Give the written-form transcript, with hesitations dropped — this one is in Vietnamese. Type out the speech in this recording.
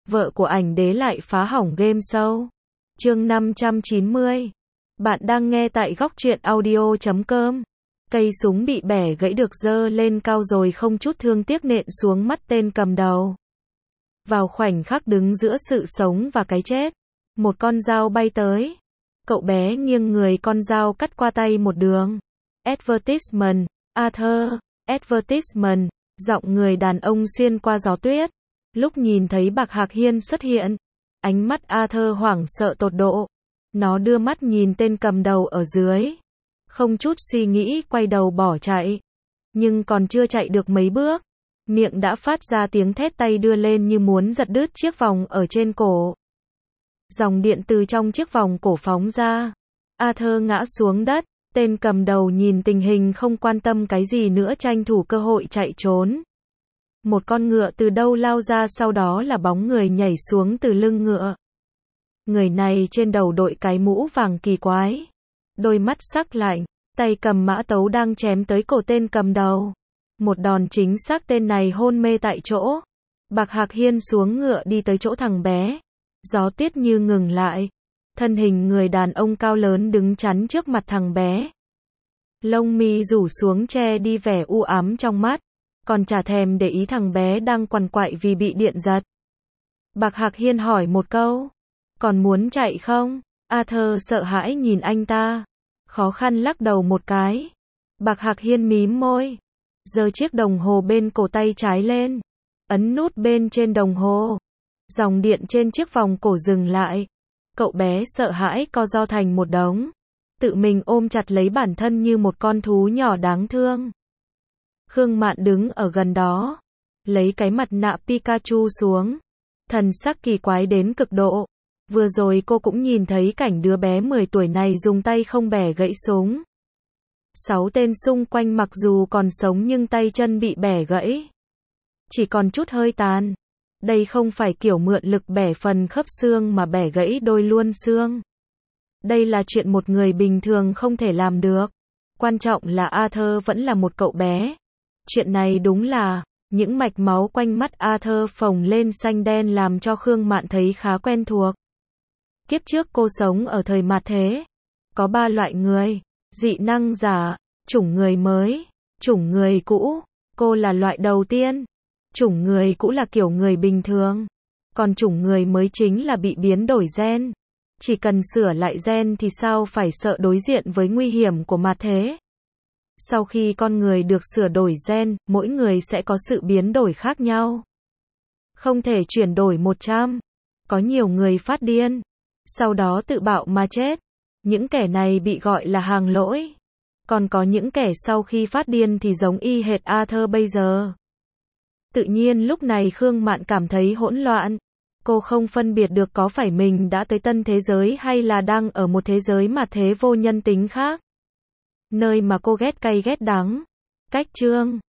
vợ của ảnh đế lại phá hỏng game show. Chương 590. Bạn đang nghe tại góc truyện audio.com. Cây súng bị bẻ gãy được giơ lên cao rồi không chút thương tiếc nện xuống mắt tên cầm đầu. Vào khoảnh khắc đứng giữa sự sống và cái chết, một con dao bay tới. Cậu bé nghiêng người, con dao cắt qua tay một đường. Advertisement, Arthur, advertisement, giọng người đàn ông xuyên qua gió tuyết. Lúc nhìn thấy Bạc Hạc Hiên xuất hiện, ánh mắt Arthur hoảng sợ tột độ. Nó đưa mắt nhìn tên cầm đầu ở dưới. Không chút suy nghĩ quay đầu bỏ chạy. Nhưng còn chưa chạy được mấy bước, miệng đã phát ra tiếng thét, tay đưa lên như muốn giật đứt chiếc vòng ở trên cổ. Dòng điện từ trong chiếc vòng cổ phóng ra. Arthur ngã xuống đất. Tên cầm đầu nhìn tình hình không quan tâm cái gì nữa, tranh thủ cơ hội chạy trốn. Một con ngựa từ đâu lao ra, sau đó là bóng người nhảy xuống từ lưng ngựa. Người này trên đầu đội cái mũ vàng kỳ quái, đôi mắt sắc lạnh, tay cầm mã tấu đang chém tới cổ tên cầm đầu. Một đòn chính xác, tên này hôn mê tại chỗ. Bạc Hạc Hiên xuống ngựa đi tới chỗ thằng bé. Gió tuyết như ngừng lại. Thân hình người đàn ông cao lớn đứng chắn trước mặt thằng bé. Lông mi rủ xuống che đi vẻ u ám trong mắt, còn chả thèm để ý thằng bé đang quằn quại vì bị điện giật. Bạc Hạc Hiên hỏi một câu, còn muốn chạy không? Arthur sợ hãi nhìn anh ta, khó khăn lắc đầu một cái. Bạc Hạc Hiên mím môi, giơ chiếc đồng hồ bên cổ tay trái lên, ấn nút bên trên đồng hồ. Dòng điện trên chiếc vòng cổ dừng lại. Cậu bé sợ hãi co ro thành một đống, tự mình ôm chặt lấy bản thân như một con thú nhỏ đáng thương. Khương Mạn đứng ở gần đó, lấy cái mặt nạ Pikachu xuống, thần sắc kỳ quái đến cực độ. Vừa rồi cô cũng nhìn thấy cảnh đứa bé 10 tuổi này dùng tay không bẻ gãy súng. 6 tên xung quanh mặc dù còn sống nhưng tay chân bị bẻ gãy, chỉ còn chút hơi tàn. Đây không phải kiểu mượn lực bẻ phần khớp xương mà bẻ gãy đôi luôn xương. Đây là chuyện một người bình thường không thể làm được. Quan trọng là Arthur vẫn là một cậu bé. Chuyện này đúng là, những mạch máu quanh mắt Arthur phồng lên xanh đen làm cho Khương Mạn thấy khá quen thuộc. Kiếp trước cô sống ở thời mạt thế. Có 3 loại người: dị năng giả, chủng người mới, chủng người cũ. Cô là loại đầu tiên. Chủng người cũ là kiểu người bình thường, còn chủng người mới chính là bị biến đổi gen. Chỉ cần sửa lại gen thì sao phải sợ đối diện với nguy hiểm của mạt thế. Sau khi con người được sửa đổi gen, mỗi người sẽ có sự biến đổi khác nhau. Không thể chuyển đổi 100. Có nhiều người phát điên, sau đó tự bạo mà chết. Những kẻ này bị gọi là hàng lỗi. Còn có những kẻ sau khi phát điên thì giống y hệt Arthur bây giờ. Tự nhiên lúc này Khương Mạn cảm thấy hỗn loạn. Cô không phân biệt được có phải mình đã tới tân thế giới hay là đang ở một thế giới mà thế vô nhân tính khác. Nơi mà cô ghét cay ghét đắng. Cách chương